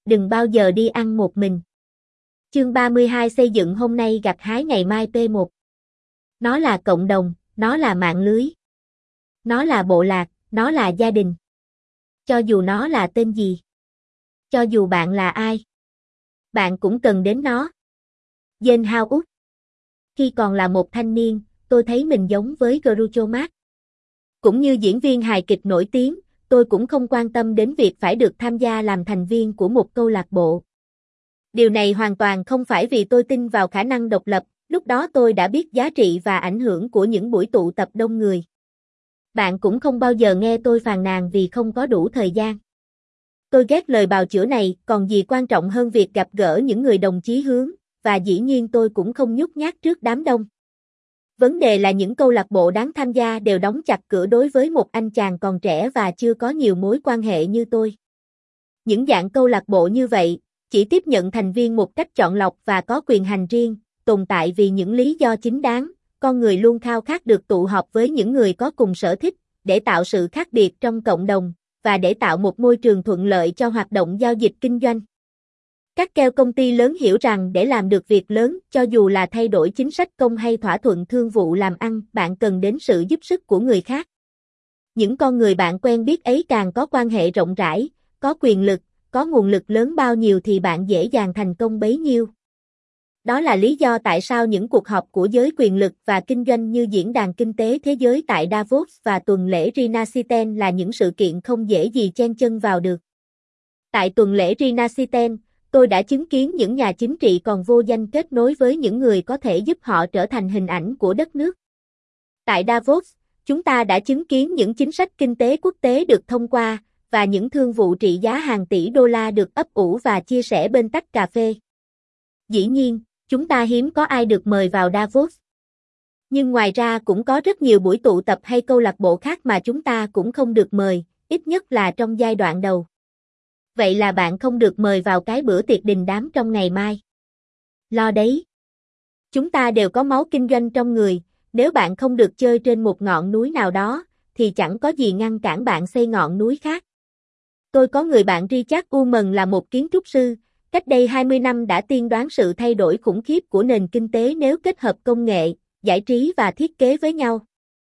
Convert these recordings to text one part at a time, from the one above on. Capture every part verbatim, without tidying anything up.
đừng bao giờ đi ăn một mình. Chương ba mươi hai xây dựng hôm nay gặt hái ngày mai P một. Nó là cộng đồng, nó là mạng lưới. Nó là bộ lạc, nó là gia đình. Cho dù nó là tên gì. Cho dù bạn là ai. Bạn cũng cần đến nó. Jane Hao. Khi còn là một thanh niên, tôi thấy mình giống với Groucho Marx. Cũng như diễn viên hài kịch nổi tiếng, tôi cũng không quan tâm đến việc phải được tham gia làm thành viên của một câu lạc bộ. Điều này hoàn toàn không phải vì tôi tin vào khả năng độc lập, lúc đó tôi đã biết giá trị và ảnh hưởng của những buổi tụ tập đông người. Bạn cũng không bao giờ nghe tôi phàn nàn vì không có đủ thời gian. Tôi ghét lời bào chữa này, còn gì quan trọng hơn việc gặp gỡ những người đồng chí hướng, và dĩ nhiên tôi cũng không nhút nhát trước đám đông. Vấn đề là những câu lạc bộ đáng tham gia đều đóng chặt cửa đối với một anh chàng còn trẻ và chưa có nhiều mối quan hệ như tôi. Những dạng câu lạc bộ như vậy, chỉ tiếp nhận thành viên một cách chọn lọc và có quyền hành riêng, tồn tại vì những lý do chính đáng, con người luôn khao khát được tụ họp với những người có cùng sở thích, để tạo sự khác biệt trong cộng đồng, và để tạo một môi trường thuận lợi cho hoạt động giao dịch kinh doanh. Các keo công ty lớn hiểu rằng để làm được việc lớn, cho dù là thay đổi chính sách công hay thỏa thuận thương vụ làm ăn, bạn cần đến sự giúp sức của người khác. Những con người bạn quen biết ấy càng có quan hệ rộng rãi, có quyền lực, có nguồn lực lớn bao nhiêu thì bạn dễ dàng thành công bấy nhiêu. Đó là lý do tại sao những cuộc họp của giới quyền lực và kinh doanh như Diễn đàn Kinh tế Thế giới tại Davos và tuần lễ Rinasiten là những sự kiện không dễ gì chen chân vào được. Tại tuần lễ Rinasiten, tôi đã chứng kiến những nhà chính trị còn vô danh kết nối với những người có thể giúp họ trở thành hình ảnh của đất nước. Tại Davos, chúng ta đã chứng kiến những chính sách kinh tế quốc tế được thông qua, và những thương vụ trị giá hàng tỷ đô la được ấp ủ và chia sẻ bên tách cà phê. Dĩ nhiên, chúng ta hiếm có ai được mời vào Davos. Nhưng ngoài ra cũng có rất nhiều buổi tụ tập hay câu lạc bộ khác mà chúng ta cũng không được mời, ít nhất là trong giai đoạn đầu. Vậy là bạn không được mời vào cái bữa tiệc đình đám trong ngày mai. Lo đấy. Chúng ta đều có máu kinh doanh trong người, nếu bạn không được chơi trên một ngọn núi nào đó, thì chẳng có gì ngăn cản bạn xây ngọn núi khác. Tôi có người bạn Richard Ullman là một kiến trúc sư, cách đây hai mươi năm đã tiên đoán sự thay đổi khủng khiếp của nền kinh tế nếu kết hợp công nghệ, giải trí và thiết kế với nhau.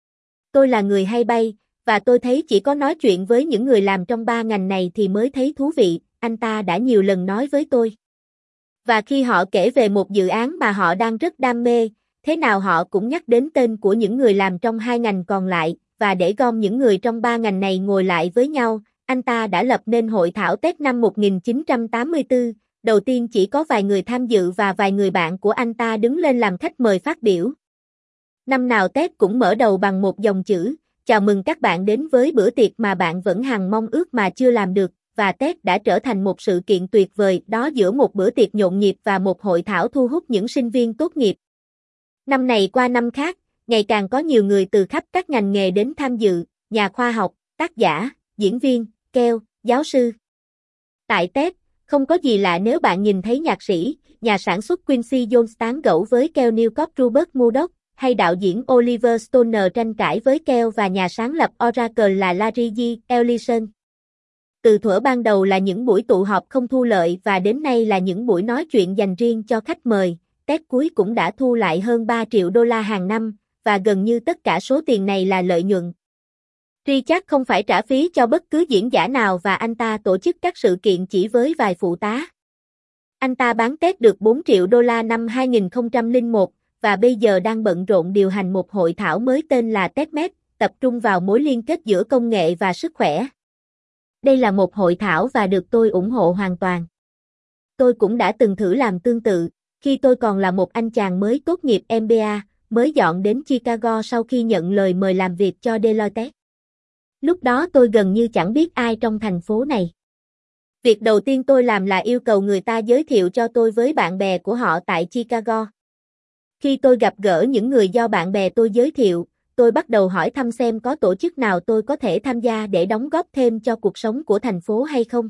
Tôi là người hay bay, và tôi thấy chỉ có nói chuyện với những người làm trong ba ngành này thì mới thấy thú vị, anh ta đã nhiều lần nói với tôi. Và khi họ kể về một dự án mà họ đang rất đam mê, thế nào họ cũng nhắc đến tên của những người làm trong hai ngành còn lại, và để gom những người trong ba ngành này ngồi lại với nhau, anh ta đã lập nên hội thảo TED năm một nghìn chín trăm tám mươi tư, đầu tiên chỉ có vài người tham dự và vài người bạn của anh ta đứng lên làm khách mời phát biểu. Năm nào TED cũng mở đầu bằng một dòng chữ, chào mừng các bạn đến với bữa tiệc mà bạn vẫn hằng mong ước mà chưa làm được, và TED đã trở thành một sự kiện tuyệt vời đó giữa một bữa tiệc nhộn nhịp và một hội thảo thu hút những sinh viên tốt nghiệp. Năm này qua năm khác, ngày càng có nhiều người từ khắp các ngành nghề đến tham dự, nhà khoa học, tác giả, diễn viên, keo, giáo sư. Tại TED, không có gì lạ nếu bạn nhìn thấy nhạc sĩ, nhà sản xuất Quincy Jones tán gẫu với keo Newcott Rupert Murdoch, hay đạo diễn Oliver Stoner tranh cãi với keo và nhà sáng lập Oracle là Larry G. Ellison. Từ thuở ban đầu là những buổi tụ họp không thu lợi và đến nay là những buổi nói chuyện dành riêng cho khách mời, TED cuối cũng đã thu lại hơn ba triệu đô la hàng năm, và gần như tất cả số tiền này là lợi nhuận. Richard không phải trả phí cho bất cứ diễn giả nào và anh ta tổ chức các sự kiện chỉ với vài phụ tá. Anh ta bán TED được bốn triệu đô la năm hai nghìn không trăm lẻ một, và bây giờ đang bận rộn điều hành một hội thảo mới tên là TEDMed, tập trung vào mối liên kết giữa công nghệ và sức khỏe. Đây là một hội thảo và được tôi ủng hộ hoàn toàn. Tôi cũng đã từng thử làm tương tự, khi tôi còn là một anh chàng mới tốt nghiệp em bê a, mới dọn đến Chicago sau khi nhận lời mời làm việc cho Deloitte. Lúc đó tôi gần như chẳng biết ai trong thành phố này. Việc đầu tiên tôi làm là yêu cầu người ta giới thiệu cho tôi với bạn bè của họ tại Chicago. Khi tôi gặp gỡ những người do bạn bè tôi giới thiệu, tôi bắt đầu hỏi thăm xem có tổ chức nào tôi có thể tham gia để đóng góp thêm cho cuộc sống của thành phố hay không.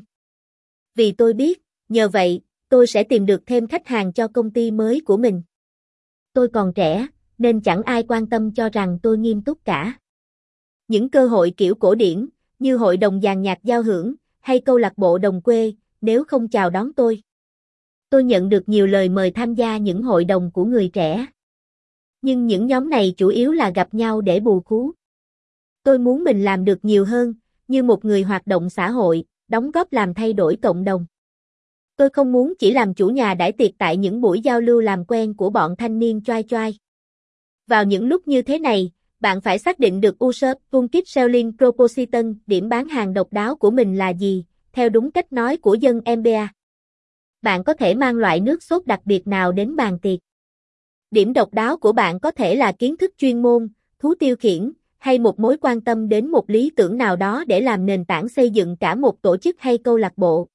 Vì tôi biết, nhờ vậy, tôi sẽ tìm được thêm khách hàng cho công ty mới của mình. Tôi còn trẻ, nên chẳng ai quan tâm cho rằng tôi nghiêm túc cả. Những cơ hội kiểu cổ điển, như hội đồng dàn nhạc giao hưởng, hay câu lạc bộ đồng quê, nếu không chào đón tôi. Tôi nhận được nhiều lời mời tham gia những hội đồng của người trẻ. Nhưng những nhóm này chủ yếu là gặp nhau để bù khú. Tôi muốn mình làm được nhiều hơn, như một người hoạt động xã hội, đóng góp làm thay đổi cộng đồng. Tôi không muốn chỉ làm chủ nhà đãi tiệc tại những buổi giao lưu làm quen của bọn thanh niên choai choai. Vào những lúc như thế này, bạn phải xác định được u ét pê Unique Selling Proposition, điểm bán hàng độc đáo của mình là gì, theo đúng cách nói của dân em bê a. Bạn có thể mang loại nước sốt đặc biệt nào đến bàn tiệc. Điểm độc đáo của bạn có thể là kiến thức chuyên môn, thú tiêu khiển, hay một mối quan tâm đến một lý tưởng nào đó để làm nền tảng xây dựng cả một tổ chức hay câu lạc bộ.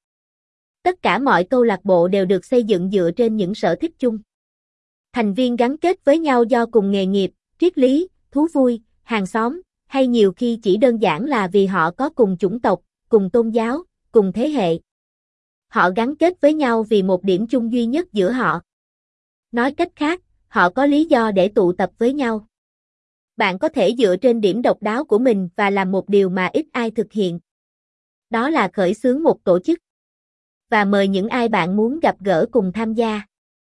Tất cả mọi câu lạc bộ đều được xây dựng dựa trên những sở thích chung. Thành viên gắn kết với nhau do cùng nghề nghiệp, triết lý, thú vui, hàng xóm, hay nhiều khi chỉ đơn giản là vì họ có cùng chủng tộc, cùng tôn giáo, cùng thế hệ. Họ gắn kết với nhau vì một điểm chung duy nhất giữa họ. Nói cách khác, họ có lý do để tụ tập với nhau. Bạn có thể dựa trên điểm độc đáo của mình và làm một điều mà ít ai thực hiện. Đó là khởi xướng một tổ chức. Và mời những ai bạn muốn gặp gỡ cùng tham gia.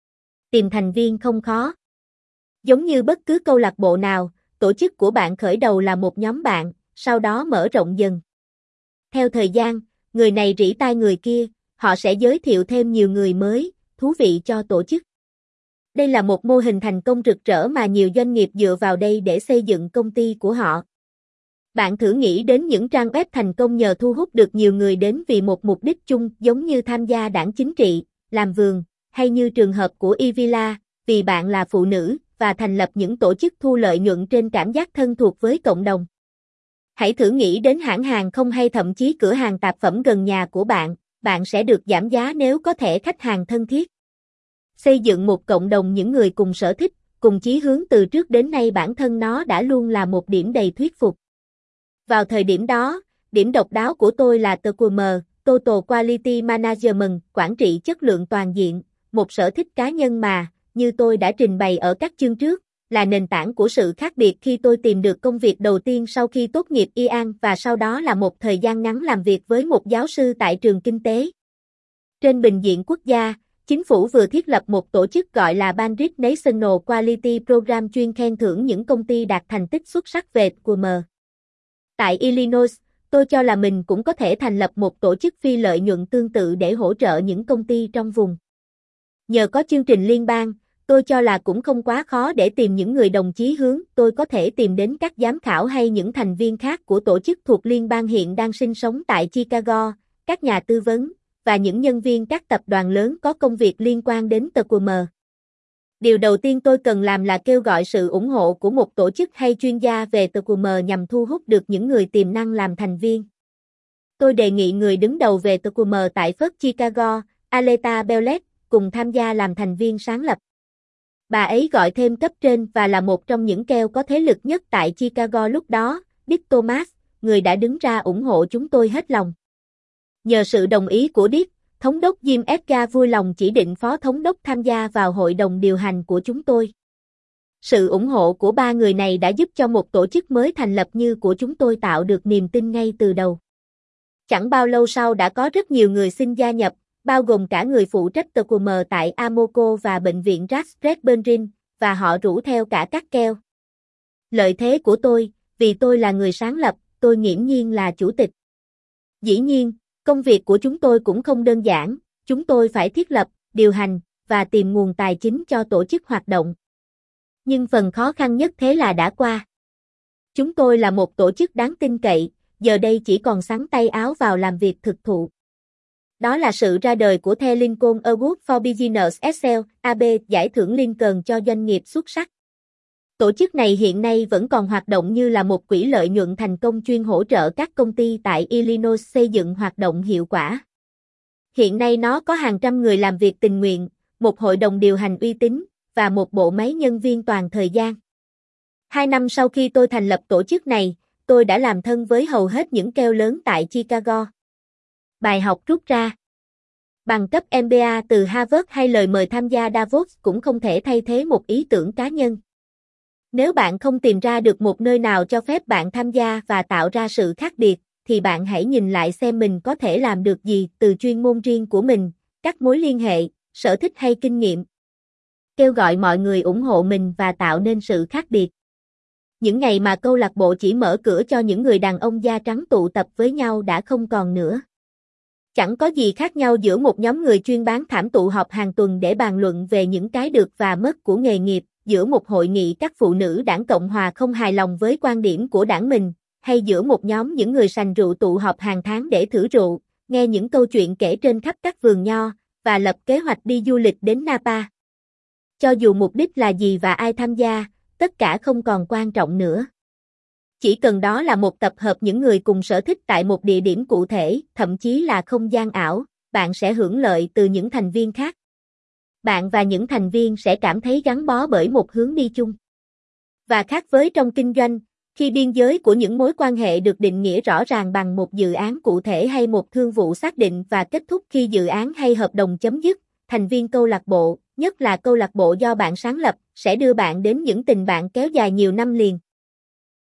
Tìm thành viên không khó. Giống như bất cứ câu lạc bộ nào, tổ chức của bạn khởi đầu là một nhóm bạn, sau đó mở rộng dần. Theo thời gian, người này rỉ tai người kia, họ sẽ giới thiệu thêm nhiều người mới, thú vị cho tổ chức. Đây là một mô hình thành công rực rỡ mà nhiều doanh nghiệp dựa vào đây để xây dựng công ty của họ. Bạn thử nghĩ đến những trang web thành công nhờ thu hút được nhiều người đến vì một mục đích chung, giống như tham gia đảng chính trị, làm vườn, hay như trường hợp của Ivila, vì bạn là phụ nữ, và thành lập những tổ chức thu lợi nhuận trên cảm giác thân thuộc với cộng đồng. Hãy thử nghĩ đến hãng hàng không hay thậm chí cửa hàng tạp phẩm gần nhà của bạn, bạn sẽ được giảm giá nếu có thẻ khách hàng thân thiết. Xây dựng một cộng đồng những người cùng sở thích, cùng chí hướng từ trước đến nay bản thân nó đã luôn là một điểm đầy thuyết phục. Vào thời điểm đó, điểm độc đáo của tôi là tê quy em, Total Quality Management, quản trị chất lượng toàn diện, một sở thích cá nhân mà, như tôi đã trình bày ở các chương trước, là nền tảng của sự khác biệt khi tôi tìm được công việc đầu tiên sau khi tốt nghiệp i an và sau đó là một thời gian ngắn làm việc với một giáo sư tại trường kinh tế. Trên bình diện quốc gia, chính phủ vừa thiết lập một tổ chức gọi là Bandrit National Quality Program chuyên khen thưởng những công ty đạt thành tích xuất sắc về tê quy em. Tại Illinois, tôi cho là mình cũng có thể thành lập một tổ chức phi lợi nhuận tương tự để hỗ trợ những công ty trong vùng. Nhờ có chương trình liên bang, tôi cho là cũng không quá khó để tìm những người đồng chí hướng, tôi có thể tìm đến các giám khảo hay những thành viên khác của tổ chức thuộc liên bang hiện đang sinh sống tại Chicago, các nhà tư vấn, và những nhân viên các tập đoàn lớn có công việc liên quan đến tê quy em. Điều đầu tiên tôi cần làm là kêu gọi sự ủng hộ của một tổ chức hay chuyên gia về tê quy em nhằm thu hút được những người tiềm năng làm thành viên. Tôi đề nghị người đứng đầu về tê quy em tại First Chicago, Aleta Bellet, cùng tham gia làm thành viên sáng lập. Bà ấy gọi thêm cấp trên và là một trong những keo có thế lực nhất tại Chicago lúc đó, Dick Thomas, người đã đứng ra ủng hộ chúng tôi hết lòng. Nhờ sự đồng ý của Dick, Thống đốc Jim Edgar vui lòng chỉ định phó thống đốc tham gia vào hội đồng điều hành của chúng tôi. Sự ủng hộ của ba người này đã giúp cho một tổ chức mới thành lập như của chúng tôi tạo được niềm tin ngay từ đầu. Chẳng bao lâu sau đã có rất nhiều người xin gia nhập, bao gồm cả người phụ trách tê quy em tại Amoco và bệnh viện Radcliffe Benrin, và họ rủ theo cả các keo. Lợi thế của tôi, vì tôi là người sáng lập, tôi nghiễm nhiên là chủ tịch. Dĩ nhiên, công việc của chúng tôi cũng không đơn giản, chúng tôi phải thiết lập, điều hành, và tìm nguồn tài chính cho tổ chức hoạt động. Nhưng phần khó khăn nhất thế là đã qua. Chúng tôi là một tổ chức đáng tin cậy, giờ đây chỉ còn xắn tay áo vào làm việc thực thụ. Đó là sự ra đời của The Lincoln Award for Business Excellence, a bê, giải thưởng Lincoln cho doanh nghiệp xuất sắc. Tổ chức này hiện nay vẫn còn hoạt động như là một quỹ lợi nhuận thành công chuyên hỗ trợ các công ty tại Illinois xây dựng hoạt động hiệu quả. Hiện nay nó có hàng trăm người làm việc tình nguyện, một hội đồng điều hành uy tín, và một bộ máy nhân viên toàn thời gian. Hai năm sau khi tôi thành lập tổ chức này, tôi đã làm thân với hầu hết những keo lớn tại Chicago. Bài học rút ra: bằng cấp em bê a từ Harvard hay lời mời tham gia Davos cũng không thể thay thế một ý tưởng cá nhân. Nếu bạn không tìm ra được một nơi nào cho phép bạn tham gia và tạo ra sự khác biệt, thì bạn hãy nhìn lại xem mình có thể làm được gì từ chuyên môn riêng của mình, các mối liên hệ, sở thích hay kinh nghiệm. Kêu gọi mọi người ủng hộ mình và tạo nên sự khác biệt. Những ngày mà câu lạc bộ chỉ mở cửa cho những người đàn ông da trắng tụ tập với nhau đã không còn nữa. Chẳng có gì khác nhau giữa một nhóm người chuyên bán thảm tụ họp hàng tuần để bàn luận về những cái được và mất của nghề nghiệp, giữa một hội nghị các phụ nữ đảng Cộng hòa không hài lòng với quan điểm của đảng mình, hay giữa một nhóm những người sành rượu tụ họp hàng tháng để thử rượu, nghe những câu chuyện kể trên khắp các vườn nho, và lập kế hoạch đi du lịch đến Napa. Cho dù mục đích là gì và ai tham gia, tất cả không còn quan trọng nữa. Chỉ cần đó là một tập hợp những người cùng sở thích tại một địa điểm cụ thể, thậm chí là không gian ảo, bạn sẽ hưởng lợi từ những thành viên khác. Bạn và những thành viên sẽ cảm thấy gắn bó bởi một hướng đi chung. Và khác với trong kinh doanh, khi biên giới của những mối quan hệ được định nghĩa rõ ràng bằng một dự án cụ thể hay một thương vụ xác định và kết thúc khi dự án hay hợp đồng chấm dứt, thành viên câu lạc bộ, nhất là câu lạc bộ do bạn sáng lập, sẽ đưa bạn đến những tình bạn kéo dài nhiều năm liền.